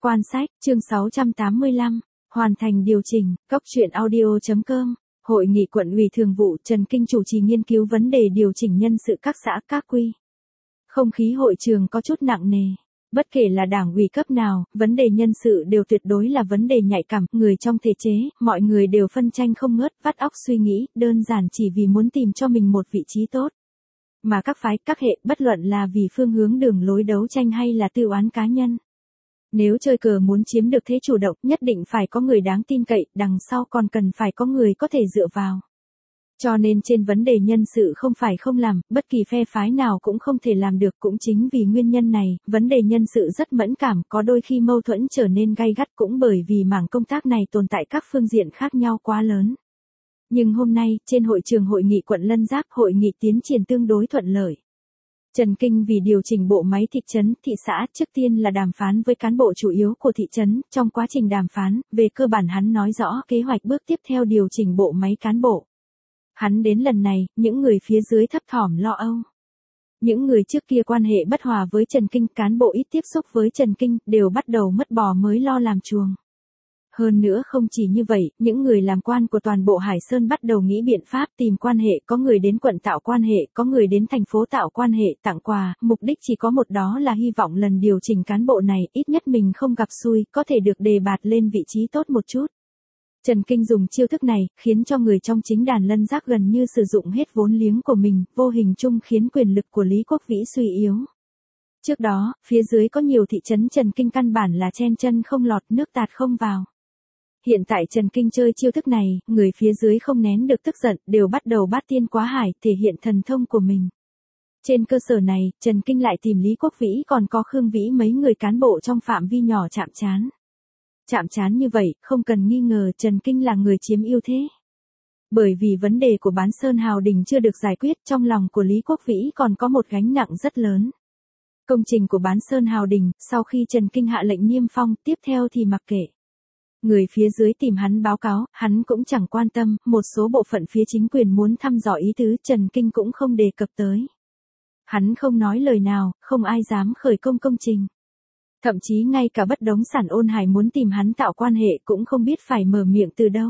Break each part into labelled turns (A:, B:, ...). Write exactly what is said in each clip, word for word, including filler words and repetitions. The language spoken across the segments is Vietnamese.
A: Quan sách, chương sáu trăm tám mươi lăm, hoàn thành điều chỉnh, cốc truyện audio chấm com. Hội nghị quận ủy thường vụ Trần Kinh chủ trì nghiên cứu vấn đề điều chỉnh nhân sự các xã các quy. Không khí hội trường có chút nặng nề. Bất kể là đảng ủy cấp nào, vấn đề nhân sự đều tuyệt đối là vấn đề nhạy cảm, người trong thể chế, mọi người đều phân tranh không ngớt, vắt óc suy nghĩ, đơn giản chỉ vì muốn tìm cho mình một vị trí tốt. Mà các phái, các hệ, bất luận là vì phương hướng đường lối đấu tranh hay là tư oán cá nhân. Nếu chơi cờ muốn chiếm được thế chủ động, nhất định phải có người đáng tin cậy, đằng sau còn cần phải có người có thể dựa vào. Cho nên trên vấn đề nhân sự không phải không làm, bất kỳ phe phái nào cũng không thể làm được, cũng chính vì nguyên nhân này, vấn đề nhân sự rất mẫn cảm, có đôi khi mâu thuẫn trở nên gay gắt cũng bởi vì mảng công tác này tồn tại các phương diện khác nhau quá lớn. Nhưng hôm nay, trên hội trường hội nghị quận Lân Giáp, hội nghị tiến triển tương đối thuận lợi. Trần Kinh vì điều chỉnh bộ máy thị trấn, thị xã, trước tiên là đàm phán với cán bộ chủ yếu của thị trấn, trong quá trình đàm phán, về cơ bản hắn nói rõ kế hoạch bước tiếp theo điều chỉnh bộ máy cán bộ. Hắn đến lần này, những người phía dưới thấp thỏm lo âu. Những người trước kia quan hệ bất hòa với Trần Kinh, cán bộ ít tiếp xúc với Trần Kinh, đều bắt đầu mất bò mới lo làm chuồng. Hơn nữa không chỉ như vậy, những người làm quan của toàn bộ Hải Sơn bắt đầu nghĩ biện pháp tìm quan hệ, có người đến quận tạo quan hệ, có người đến thành phố tạo quan hệ, tặng quà, mục đích chỉ có một, đó là hy vọng lần điều chỉnh cán bộ này, ít nhất mình không gặp xui, có thể được đề bạt lên vị trí tốt một chút. Trần Kinh dùng chiêu thức này, khiến cho người trong chính đàn Lân Giác gần như sử dụng hết vốn liếng của mình, vô hình chung khiến quyền lực của Lý Quốc Vĩ suy yếu. Trước đó, phía dưới có nhiều thị trấn Trần Kinh căn bản là chen chân không lọt, nước tạt không vào. Hiện tại Trần Kinh chơi chiêu thức này, người phía dưới không nén được tức giận, đều bắt đầu bát tiên quá hải, thể hiện thần thông của mình. Trên cơ sở này, Trần Kinh lại tìm Lý Quốc Vĩ còn có Khương Vĩ mấy người cán bộ trong phạm vi nhỏ chạm trán. Chạm trán như vậy, không cần nghi ngờ Trần Kinh là người chiếm ưu thế. Bởi vì vấn đề của Bán Sơn Hào Đình chưa được giải quyết, trong lòng của Lý Quốc Vĩ còn có một gánh nặng rất lớn. Công trình của Bán Sơn Hào Đình, sau khi Trần Kinh hạ lệnh niêm phong, tiếp theo thì mặc kệ. Người phía dưới tìm hắn báo cáo, hắn cũng chẳng quan tâm, một số bộ phận phía chính quyền muốn thăm dò ý tứ, Trần Kinh cũng không đề cập tới. Hắn không nói lời nào, không ai dám khởi công công trình. Thậm chí ngay cả Bất Đống Sản Ôn Hải muốn tìm hắn tạo quan hệ cũng không biết phải mở miệng từ đâu.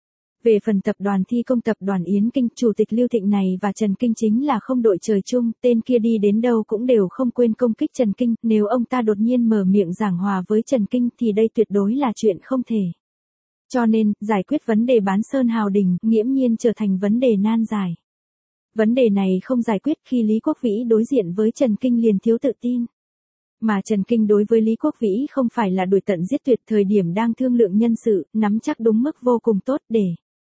A: Về phần tập đoàn thi công tập đoàn Yến Kinh, chủ tịch Lưu Thịnh này và Trần Kinh chính là không đội trời chung, tên kia đi đến đâu cũng đều không quên công kích Trần Kinh, nếu ông ta đột nhiên mở miệng giảng hòa với Trần Kinh thì đây tuyệt đối là chuyện không thể. Cho nên, giải quyết vấn đề Bán Sơn Hào Đình, nghiễm nhiên trở thành vấn đề nan giải. Vấn đề này không giải quyết khi Lý Quốc Vĩ đối diện với Trần Kinh liền thiếu tự tin. Mà Trần Kinh đối với Lý Quốc Vĩ không phải là đuổi tận giết tuyệt, thời điểm đang thương lượng nhân sự, nắm chắc đúng mức vô cùng tốt để.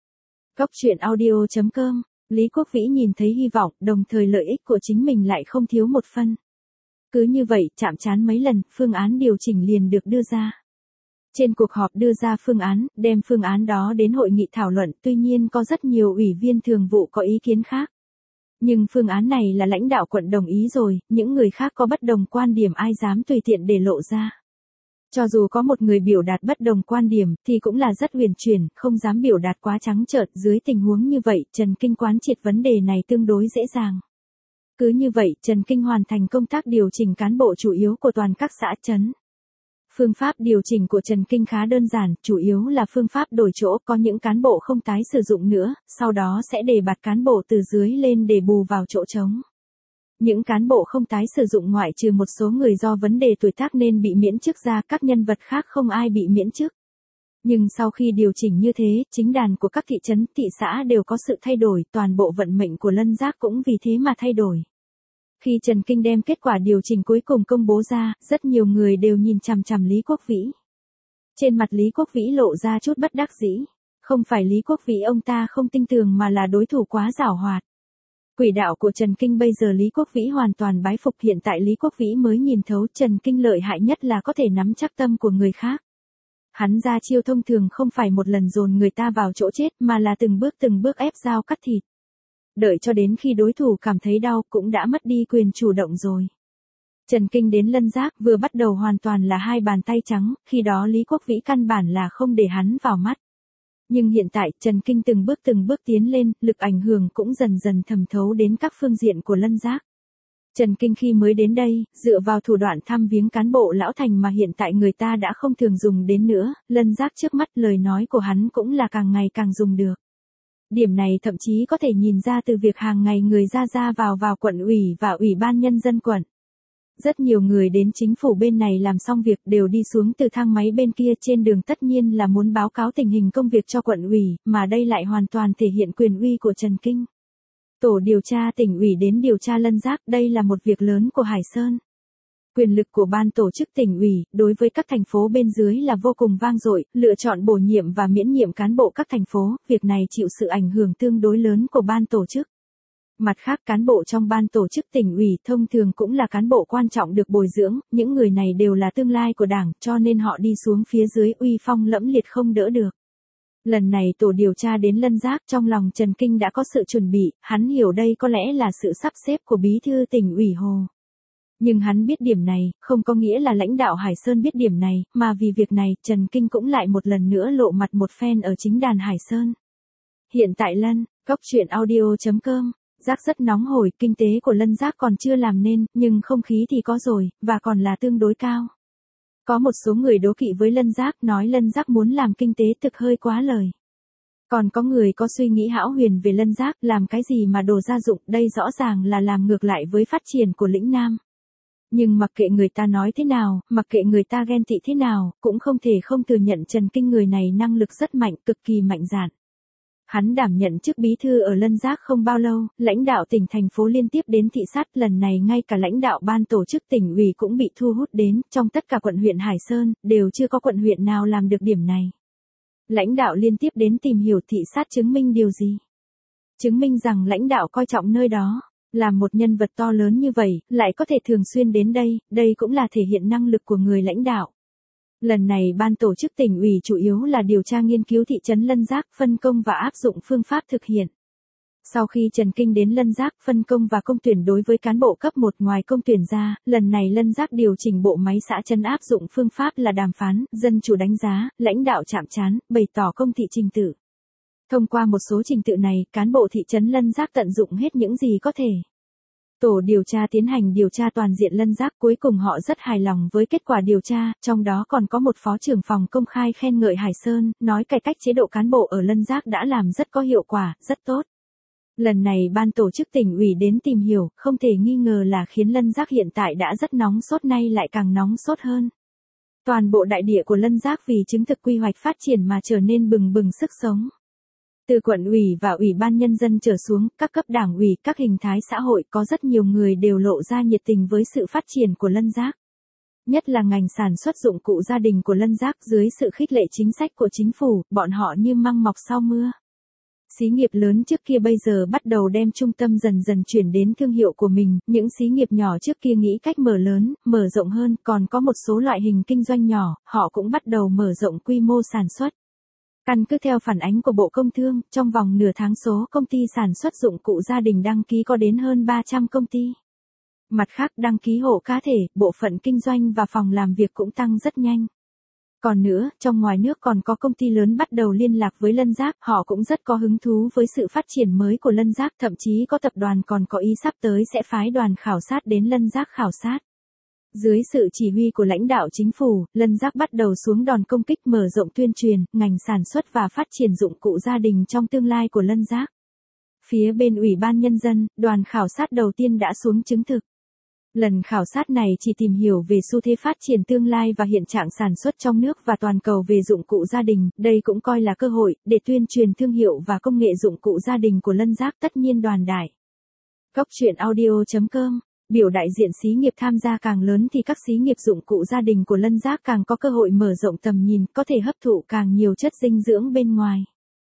A: Cốc truyện audio chấm com, Lý Quốc Vĩ nhìn thấy hy vọng, đồng thời lợi ích của chính mình lại không thiếu một phân. Cứ như vậy, chạm trán mấy lần, phương án điều chỉnh liền được đưa ra. Trên cuộc họp đưa ra phương án, đem phương án đó đến hội nghị thảo luận, tuy nhiên có rất nhiều ủy viên thường vụ có ý kiến khác. Nhưng phương án này là lãnh đạo quận đồng ý rồi, những người khác có bất đồng quan điểm ai dám tùy tiện để lộ ra. Cho dù có một người biểu đạt bất đồng quan điểm, thì cũng là rất huyền chuyển, không dám biểu đạt quá trắng trợn, dưới tình huống như vậy, Trần Kinh quán triệt vấn đề này tương đối dễ dàng. Cứ như vậy, Trần Kinh hoàn thành công tác điều chỉnh cán bộ chủ yếu của toàn các xã trấn. Phương pháp điều chỉnh của Trần Kinh khá đơn giản, chủ yếu là phương pháp đổi chỗ, có những cán bộ không tái sử dụng nữa, sau đó sẽ đề bạt cán bộ từ dưới lên để bù vào chỗ trống. Những cán bộ không tái sử dụng ngoại trừ một số người do vấn đề tuổi tác nên bị miễn chức ra, các nhân vật khác không ai bị miễn chức. Nhưng sau khi điều chỉnh như thế, chính đàn của các thị trấn, thị xã đều có sự thay đổi, toàn bộ vận mệnh của Lân Giác cũng vì thế mà thay đổi. Khi Trần Kinh đem kết quả điều chỉnh cuối cùng công bố ra, rất nhiều người đều nhìn chằm chằm Lý Quốc Vĩ. Trên mặt Lý Quốc Vĩ lộ ra chút bất đắc dĩ. Không phải Lý Quốc Vĩ ông ta không tin tưởng mà là đối thủ quá giảo hoạt. Quỷ đạo của Trần Kinh bây giờ Lý Quốc Vĩ hoàn toàn bái phục, hiện tại Lý Quốc Vĩ mới nhìn thấu Trần Kinh lợi hại nhất là có thể nắm chắc tâm của người khác. Hắn ra chiêu thông thường không phải một lần dồn người ta vào chỗ chết mà là từng bước từng bước ép dao cắt thịt. Đợi cho đến khi đối thủ cảm thấy đau cũng đã mất đi quyền chủ động rồi. Trần Kinh đến Lân Giác vừa bắt đầu hoàn toàn là hai bàn tay trắng, khi đó Lý Quốc Vĩ căn bản là không để hắn vào mắt. Nhưng hiện tại Trần Kinh từng bước từng bước tiến lên, lực ảnh hưởng cũng dần dần thẩm thấu đến các phương diện của Lân Giác. Trần Kinh khi mới đến đây, dựa vào thủ đoạn thăm viếng cán bộ lão thành mà hiện tại người ta đã không thường dùng đến nữa, lân giác trước mắt lời nói của hắn cũng là càng ngày càng dùng được. Điểm này thậm chí có thể nhìn ra từ việc hàng ngày người ra ra vào vào quận ủy và ủy ban nhân dân quận. Rất nhiều người đến chính phủ bên này làm xong việc đều đi xuống từ thang máy bên kia trên đường tất nhiên là muốn báo cáo tình hình công việc cho quận ủy, mà đây lại hoàn toàn thể hiện quyền uy của Trần Kinh. Tổ điều tra tỉnh ủy đến điều tra lân giác, đây là một việc lớn của Hải Sơn. Quyền lực của ban tổ chức tỉnh ủy, đối với các thành phố bên dưới là vô cùng vang dội, lựa chọn bổ nhiệm và miễn nhiệm cán bộ các thành phố, việc này chịu sự ảnh hưởng tương đối lớn của ban tổ chức. Mặt khác cán bộ trong ban tổ chức tỉnh ủy thông thường cũng là cán bộ quan trọng được bồi dưỡng, những người này đều là tương lai của đảng, cho nên họ đi xuống phía dưới uy phong lẫm liệt không đỡ được. Lần này tổ điều tra đến lân giác, trong lòng Trần Kinh đã có sự chuẩn bị, hắn hiểu đây có lẽ là sự sắp xếp của bí thư tỉnh ủy Hồ. Nhưng hắn biết điểm này, không có nghĩa là lãnh đạo Hải Sơn biết điểm này, mà vì việc này, Trần Kinh cũng lại một lần nữa lộ mặt một phen ở chính đàn Hải Sơn. Hiện tại Lân, Cốc Truyện Audio chấm com, giác rất nóng hổi, kinh tế của lân giác còn chưa làm nên, nhưng không khí thì có rồi, và còn là tương đối cao. Có một số người đố kỵ với lân giác, nói lân giác muốn làm kinh tế thực hơi quá lời. Còn có người có suy nghĩ hão huyền về lân giác, làm cái gì mà đồ gia dụng, đây rõ ràng là làm ngược lại với phát triển của lĩnh Nam. Nhưng mặc kệ người ta nói thế nào, mặc kệ người ta ghen tị thế nào, cũng không thể không thừa nhận Trần Kinh người này năng lực rất mạnh, cực kỳ mạnh dạn. Hắn đảm nhận chức bí thư ở lân giác không bao lâu, lãnh đạo tỉnh thành phố liên tiếp đến thị sát, lần này ngay cả lãnh đạo ban tổ chức tỉnh ủy cũng bị thu hút đến, trong tất cả quận huyện Hải Sơn, đều chưa có quận huyện nào làm được điểm này. Lãnh đạo liên tiếp đến tìm hiểu thị sát chứng minh điều gì? Chứng minh rằng lãnh đạo coi trọng nơi đó. Làm một nhân vật to lớn như vậy, lại có thể thường xuyên đến đây, đây cũng là thể hiện năng lực của người lãnh đạo. Lần này ban tổ chức tỉnh ủy chủ yếu là điều tra nghiên cứu thị trấn Lân Giác, phân công và áp dụng phương pháp thực hiện. Sau khi Trần Kinh đến Lân Giác, phân công và công tuyển đối với cán bộ cấp một ngoài công tuyển ra, lần này Lân Giác điều chỉnh bộ máy xã trấn áp dụng phương pháp là đàm phán, dân chủ đánh giá, lãnh đạo chạm trán, bày tỏ công thị trình tự. Thông qua một số trình tự này, cán bộ thị trấn Lân Giác tận dụng hết những gì có thể. Tổ điều tra tiến hành điều tra toàn diện Lân Giác, cuối cùng họ rất hài lòng với kết quả điều tra, trong đó còn có một phó trưởng phòng công khai khen ngợi Hải Sơn, nói cải cách chế độ cán bộ ở Lân Giác đã làm rất có hiệu quả, rất tốt. Lần này ban tổ chức tỉnh ủy đến tìm hiểu, không thể nghi ngờ là khiến Lân Giác hiện tại đã rất nóng sốt, nay lại càng nóng sốt hơn. Toàn bộ đại địa của Lân Giác vì chứng thực quy hoạch phát triển mà trở nên bừng bừng sức sống. Từ quận ủy và ủy ban nhân dân trở xuống, các cấp đảng ủy, các hình thái xã hội có rất nhiều người đều lộ ra nhiệt tình với sự phát triển của Lân Giác. Nhất là ngành sản xuất dụng cụ gia đình của Lân Giác, dưới sự khích lệ chính sách của chính phủ, bọn họ như măng mọc sau mưa. Xí nghiệp lớn trước kia bây giờ bắt đầu đem trung tâm dần dần chuyển đến thương hiệu của mình, những xí nghiệp nhỏ trước kia nghĩ cách mở lớn, mở rộng hơn, còn có một số loại hình kinh doanh nhỏ, họ cũng bắt đầu mở rộng quy mô sản xuất. Căn cứ theo phản ánh của Bộ Công Thương, trong vòng nửa tháng số công ty sản xuất dụng cụ gia đình đăng ký có đến hơn ba trăm công ty. Mặt khác đăng ký hộ cá thể, bộ phận kinh doanh và phòng làm việc cũng tăng rất nhanh. Còn nữa, trong ngoài nước còn có công ty lớn bắt đầu liên lạc với Lân Giác, họ cũng rất có hứng thú với sự phát triển mới của Lân Giác, thậm chí có tập đoàn còn có ý sắp tới sẽ phái đoàn khảo sát đến Lân Giác khảo sát. Dưới sự chỉ huy của lãnh đạo chính phủ, Lân Giác bắt đầu xuống đòn công kích mở rộng tuyên truyền, ngành sản xuất và phát triển dụng cụ gia đình trong tương lai của Lân Giác. Phía bên Ủy ban Nhân dân, đoàn khảo sát đầu tiên đã xuống chứng thực. Lần khảo sát này chỉ tìm hiểu về xu thế phát triển tương lai và hiện trạng sản xuất trong nước và toàn cầu về dụng cụ gia đình, đây cũng coi là cơ hội để tuyên truyền thương hiệu và công nghệ dụng cụ gia đình của Lân Giác, tất nhiên đoàn đại. Cốc Truyện Audio chấm com, biểu đại diện xí nghiệp tham gia càng lớn thì các xí nghiệp dụng cụ gia đình của Lân Giác càng có cơ hội mở rộng tầm nhìn, có thể hấp thụ càng nhiều chất dinh dưỡng bên ngoài.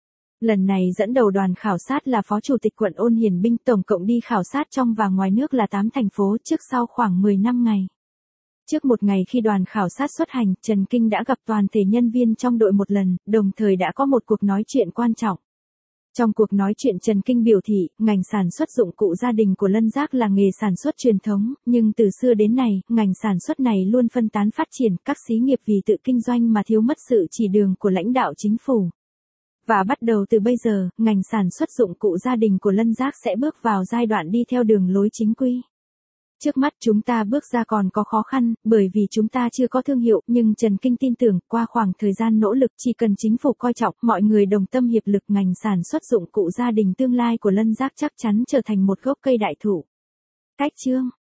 A: Lần này dẫn đầu đoàn khảo sát là Phó Chủ tịch quận Ôn Hiển Binh, tổng cộng đi khảo sát trong và ngoài nước là tám thành phố, trước sau khoảng mười năm ngày. Trước một ngày khi đoàn khảo sát xuất hành, Trần Kinh đã gặp toàn thể nhân viên trong đội một lần, đồng thời đã có một cuộc nói chuyện quan trọng. Trong cuộc nói chuyện Trần Kinh biểu thị, ngành sản xuất dụng cụ gia đình của Lân Giác là nghề sản xuất truyền thống, nhưng từ xưa đến nay, ngành sản xuất này luôn phân tán phát triển, các xí nghiệp vì tự kinh doanh mà thiếu mất sự chỉ đường của lãnh đạo chính phủ. Và bắt đầu từ bây giờ, ngành sản xuất dụng cụ gia đình của Lân Giác sẽ bước vào giai đoạn đi theo đường lối chính quy. Trước mắt chúng ta bước ra còn có khó khăn, bởi vì chúng ta chưa có thương hiệu, nhưng Trần Kinh tin tưởng, qua khoảng thời gian nỗ lực chỉ cần chính phủ coi trọng, mọi người đồng tâm hiệp lực, ngành sản xuất dụng cụ gia đình tương lai của Lân Giác chắc chắn trở thành một gốc cây đại thụ. Cách chương